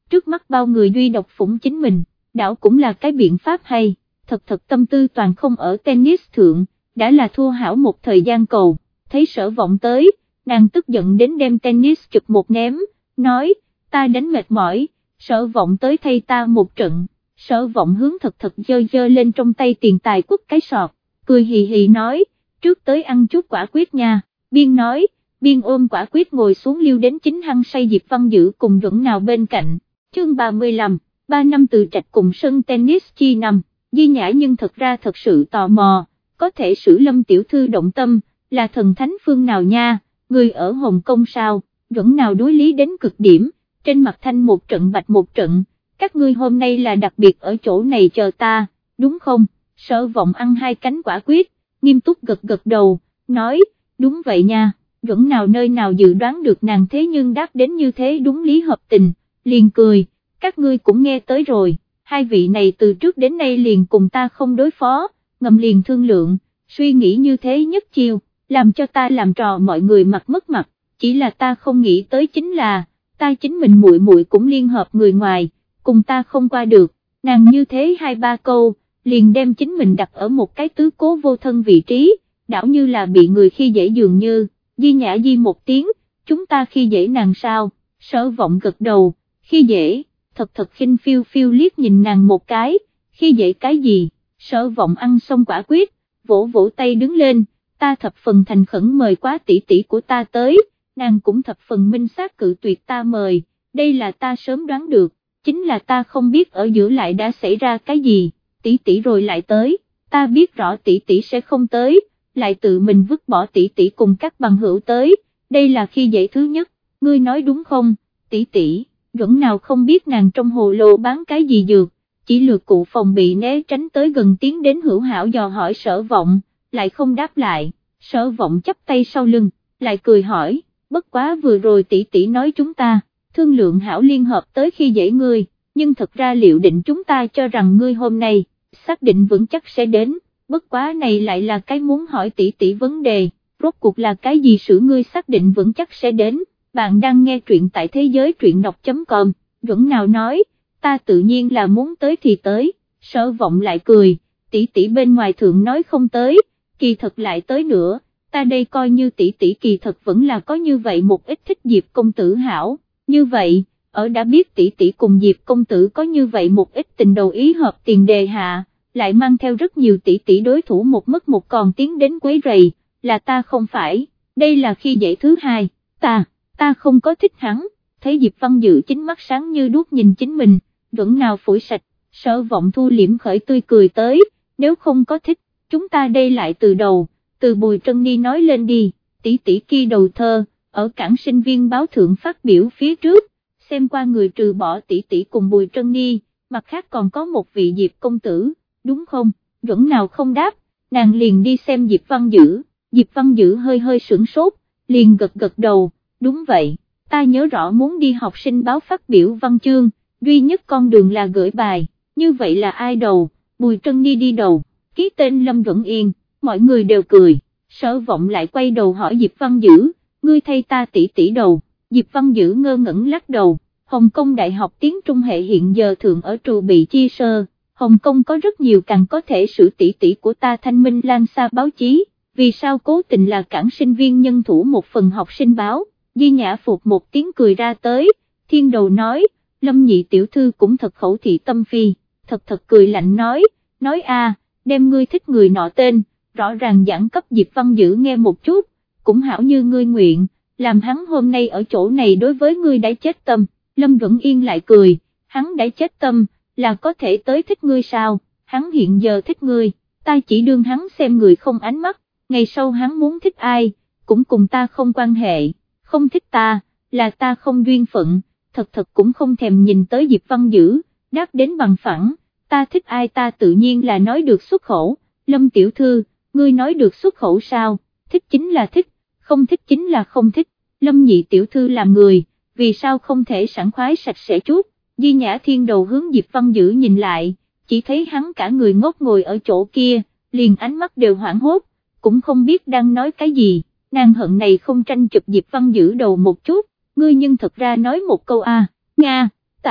S1: trước mắt bao người duy độc phủng chính mình, đảo cũng là cái biện pháp hay, thật thật tâm tư toàn không ở tennis thượng, đã là thua hảo một thời gian cầu, thấy Sở Vọng tới, nàng tức giận đến đem tennis chụp một ném, nói, ta đánh mệt mỏi, Sở Vọng tới thay ta một trận, Sở Vọng hướng thật thật dơ dơ lên trong tay tiền tài quất cái sọt, cười hì hì nói, trước tới ăn chút quả quýt nha, biên nói, biên ôm quả quýt ngồi xuống liêu đến chính hăng say Diệp Văn Dữ cùng Duẩn Nào bên cạnh, chương ba mươi lăm, ba năm từ trạch cùng sân tennis chi năm, Di Nhã nhưng thật ra thật sự tò mò, có thể xử Lâm tiểu thư động tâm, là thần thánh phương nào nha, người ở Hồng Kông sao, Duẩn Nào đối lý đến cực điểm, trên mặt thanh một trận bạch một trận, các ngươi hôm nay là đặc biệt ở chỗ này chờ ta, đúng không? Sở Vọng ăn hai cánh quả quýt, nghiêm túc gật gật đầu, nói, đúng vậy nha, Duẩn Nào nơi nào dự đoán được nàng thế nhưng đáp đến như thế đúng lý hợp tình, liền cười, các ngươi cũng nghe tới rồi, hai vị này từ trước đến nay liền cùng ta không đối phó, ngầm liền thương lượng, suy nghĩ như thế nhất chiêu, làm cho ta làm trò mọi người mặt mất mặt, chỉ là ta không nghĩ tới chính là, ta chính mình muội muội cũng liên hợp người ngoài, cùng ta không qua được, nàng như thế hai ba câu, liền đem chính mình đặt ở một cái tứ cố vô thân vị trí, đảo như là bị người khi dễ dường như, Di Nhã di một tiếng, chúng ta khi dễ nàng sao, Sở Vọng gật đầu, khi dễ, thật thật khinh phiêu phiêu liếc nhìn nàng một cái, khi dễ cái gì, Sở Vọng ăn xong quả quýt, vỗ vỗ tay đứng lên, ta thập phần thành khẩn mời quá tỷ tỷ của ta tới, nàng cũng thập phần minh xác cự tuyệt ta mời, đây là ta sớm đoán được, chính là ta không biết ở giữa lại đã xảy ra cái gì, tỷ tỷ rồi lại tới, ta biết rõ tỷ tỷ sẽ không tới, lại tự mình vứt bỏ tỷ tỷ cùng các bằng hữu tới, đây là khi dễ thứ nhất, ngươi nói đúng không, tỷ tỷ, Duẩn Nào không biết nàng trong hồ lô bán cái gì dược, chỉ lược cụ phòng bị né tránh tới gần tiến đến hữu hảo dò hỏi Sở Vọng, lại không đáp lại, Sở Vọng chắp tay sau lưng, lại cười hỏi, bất quá vừa rồi tỷ tỷ nói chúng ta, thương lượng hảo liên hợp tới khi dễ ngươi, nhưng thật ra liệu định chúng ta cho rằng ngươi hôm nay, xác định vững chắc sẽ đến, bất quá này lại là cái muốn hỏi tỷ tỷ vấn đề, rốt cuộc là cái gì sử ngươi xác định vững chắc sẽ đến, bạn đang nghe truyện tại thế giới truyện đọc.com, Duẩn Nào nói, ta tự nhiên là muốn tới thì tới, Sở Vọng lại cười, tỷ tỷ bên ngoài thượng nói không tới, kỳ thật lại tới nữa, ta đây coi như tỷ tỷ kỳ thật vẫn là có như vậy một ít thích Diệp công tử hảo, như vậy, ở đã biết tỷ tỷ cùng Diệp công tử có như vậy một ít tình đầu ý hợp tiền đề hạ, lại mang theo rất nhiều tỷ tỷ đối thủ một mất một còn tiến đến quấy rầy, là ta không phải, đây là khi dễ thứ hai, ta, ta không có thích hắn, thấy Diệp Văn Dự chính mắt sáng như đuốc nhìn chính mình, Duẩn Nào phủi sạch, Sở Vọng thu liễm khởi tươi cười tới, nếu không có thích, chúng ta đây lại từ đầu, từ Bùi Trân Ni nói lên đi, tỷ tỷ kia đầu thơ, ở cảng sinh viên báo thượng phát biểu phía trước, xem qua người trừ bỏ tỷ tỷ cùng Bùi Trân Ni, mặt khác còn có một vị Diệp công tử, đúng không, Duẩn Nào không đáp, nàng liền đi xem Diệp Văn Dữ, Diệp Văn Dữ hơi hơi sửng sốt, liền gật gật đầu, đúng vậy, ta nhớ rõ muốn đi học sinh báo phát biểu văn chương, duy nhất con đường là gửi bài, như vậy là ai đầu, Bùi Trân Ni đi đầu, ký tên Lâm Duẩn Yên, mọi người đều cười, Sở Vọng lại quay đầu hỏi Diệp Văn Dữ, ngươi thay ta tỷ tỷ đầu, Diệp Văn Dữ ngơ ngẩn lắc đầu, Hồng Kông Đại học tiếng Trung hệ hiện giờ thường ở trù bị chi sơ, Hồng Kông có rất nhiều càng có thể sử tỷ tỷ của ta thanh minh lan xa báo chí, vì sao cố tình là cảng sinh viên nhân thủ một phần học sinh báo, Di Nhã phục một tiếng cười ra tới, thiên đầu nói, Lâm nhị tiểu thư cũng thật khẩu thị tâm phi, thật thật cười lạnh nói, nói a, đem ngươi thích người nọ tên, rõ ràng giảng cấp Diệp Văn Dữ nghe một chút, cũng hảo như ngươi nguyện, làm hắn hôm nay ở chỗ này đối với ngươi đã chết tâm, Lâm Duẩn Yên lại cười, hắn đã chết tâm, là có thể tới thích ngươi sao, hắn hiện giờ thích ngươi, ta chỉ đương hắn xem người không ánh mắt, ngày sau hắn muốn thích ai, cũng cùng ta không quan hệ, không thích ta, là ta không duyên phận, thật thật cũng không thèm nhìn tới Diệp Văn Dữ, đáp đến bằng phẳng, ta thích ai ta tự nhiên là nói được xuất khẩu, Lâm tiểu thư, ngươi nói được xuất khẩu sao, thích chính là thích, không thích chính là không thích, Lâm nhị tiểu thư làm người, vì sao không thể sảng khoái sạch sẽ chút, Di Nhã thiên đầu hướng Diệp Văn Dữ nhìn lại, chỉ thấy hắn cả người ngốc ngồi ở chỗ kia, liền ánh mắt đều hoảng hốt, cũng không biết đang nói cái gì, nàng hận này không tranh chụp Diệp Văn Dữ đầu một chút, ngươi nhưng thật ra nói một câu a, Nga, ta,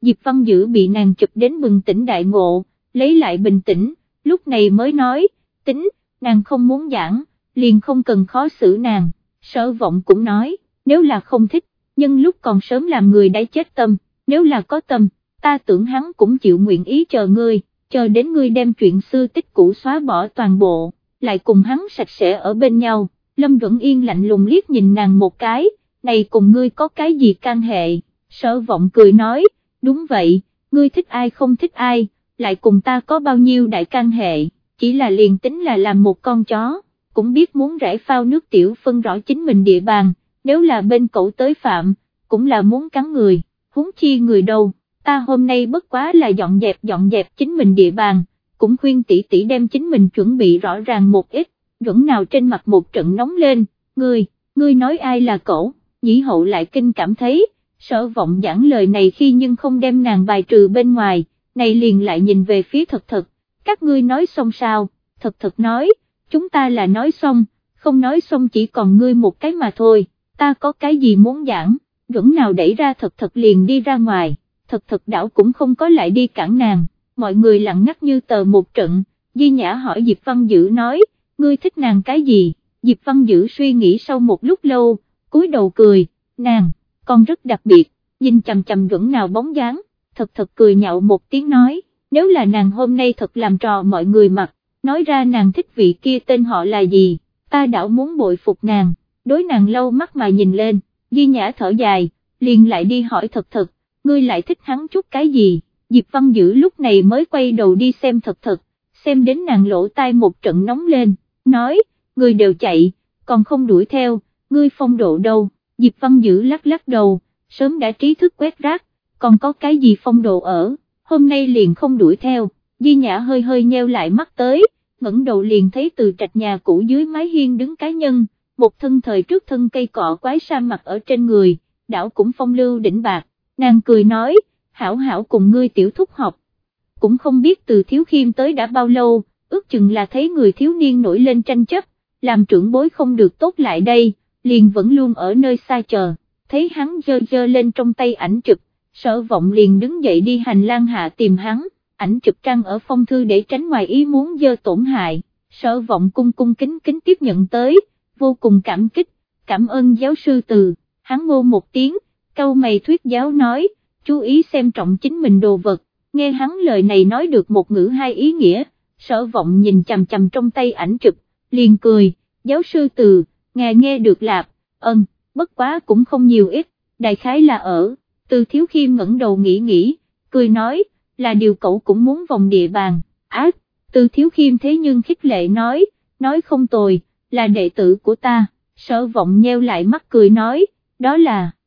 S1: Diệp Văn Dữ bị nàng chụp đến bừng tỉnh đại ngộ, lấy lại bình tĩnh, lúc này mới nói, tính, nàng không muốn giảng, liền không cần khó xử nàng. Sở Vọng cũng nói, nếu là không thích, nhưng lúc còn sớm làm người đã chết tâm, nếu là có tâm, ta tưởng hắn cũng chịu nguyện ý chờ ngươi, chờ đến ngươi đem chuyện xưa tích cũ xóa bỏ toàn bộ, lại cùng hắn sạch sẽ ở bên nhau. Lâm Duẩn Yên lạnh lùng liếc nhìn nàng một cái, này cùng ngươi có cái gì can hệ? Sở Vọng cười nói, đúng vậy, ngươi thích ai không thích ai, lại cùng ta có bao nhiêu đại can hệ, chỉ là liền tính là làm một con chó, cũng biết muốn rải phao nước tiểu phân rõ chính mình địa bàn, nếu là bên cậu tới phạm, cũng là muốn cắn người, huống chi người đâu, ta hôm nay bất quá là dọn dẹp dọn dẹp chính mình địa bàn, cũng khuyên tỷ tỷ đem chính mình chuẩn bị rõ ràng một ít, Duẩn nào trên mặt một trận nóng lên, ngươi, ngươi nói ai là cậu, Nhĩ Hậu lại kinh cảm thấy, Sở Vọng giảng lời này khi nhưng không đem nàng bài trừ bên ngoài, này liền lại nhìn về phía Thật Thật, các ngươi nói xong sao? Thật Thật nói, chúng ta là nói xong, không nói xong chỉ còn ngươi một cái mà thôi, ta có cái gì muốn giảng, Duẩn nào đẩy ra Thật Thật liền đi ra ngoài, Thật Thật đảo cũng không có lại đi cản nàng, mọi người lặng ngắt như tờ một trận, Di Nhã hỏi Diệp Văn Dữ nói, ngươi thích nàng cái gì? Diệp Văn Dữ suy nghĩ sau một lúc lâu, cúi đầu cười, nàng, con rất đặc biệt, nhìn chằm chằm Duẩn nào bóng dáng, Thật Thật cười nhạo một tiếng nói, nếu là nàng hôm nay thật làm trò mọi người mặt, nói ra nàng thích vị kia tên họ là gì, ta đảo muốn bội phục nàng, đối nàng lâu mắt mà nhìn lên, Di Nhã thở dài, liền lại đi hỏi Thật Thật, ngươi lại thích hắn chút cái gì? Diệp Văn Dữ lúc này mới quay đầu đi xem Thật Thật, xem đến nàng lỗ tai một trận nóng lên, nói, người đều chạy, còn không đuổi theo, ngươi phong độ đâu? Diệp Văn Dữ lắc lắc đầu, sớm đã trí thức quét rác, còn có cái gì phong độ ở, hôm nay liền không đuổi theo. Di Nhã hơi hơi nheo lại mắt tới, ngẩng đầu liền thấy từ trạch nhà cũ dưới mái hiên đứng cá nhân, một thân thời trước thân cây cọ quái sa mặt ở trên người, đảo cũng phong lưu đỉnh bạc, nàng cười nói, hảo hảo cùng ngươi tiểu thúc học, cũng không biết từ Thiếu Khiêm tới đã bao lâu, ước chừng là thấy người thiếu niên nổi lên tranh chấp, làm trưởng bối không được tốt lại đây, liền vẫn luôn ở nơi xa chờ, thấy hắn dơ dơ lên trong tay ảnh chụp, Sở Vọng liền đứng dậy đi hành lang hạ tìm hắn, ảnh chụp trang ở phong thư để tránh ngoài ý muốn dơ tổn hại, Sở Vọng cung cung kính kính tiếp nhận tới, vô cùng cảm kích, cảm ơn giáo sư Từ, hắn ngô một tiếng, cau mày thuyết giáo nói, chú ý xem trọng chính mình đồ vật, nghe hắn lời này nói được một ngữ hai ý nghĩa, Sở Vọng nhìn chằm chằm trong tay ảnh chụp, liền cười, giáo sư Từ, ngài nghe được lạp, ân, bất quá cũng không nhiều ít, đại khái là ở, Từ Thiếu Khiêm ngẩng đầu nghĩ nghĩ, cười nói, là điều cậu cũng muốn vòng địa bàn, ác, Từ Thiếu Khiêm thế nhưng khích lệ nói, nói không tồi, là đệ tử của ta, Sở Vọng nheo lại mắt cười nói, đó là,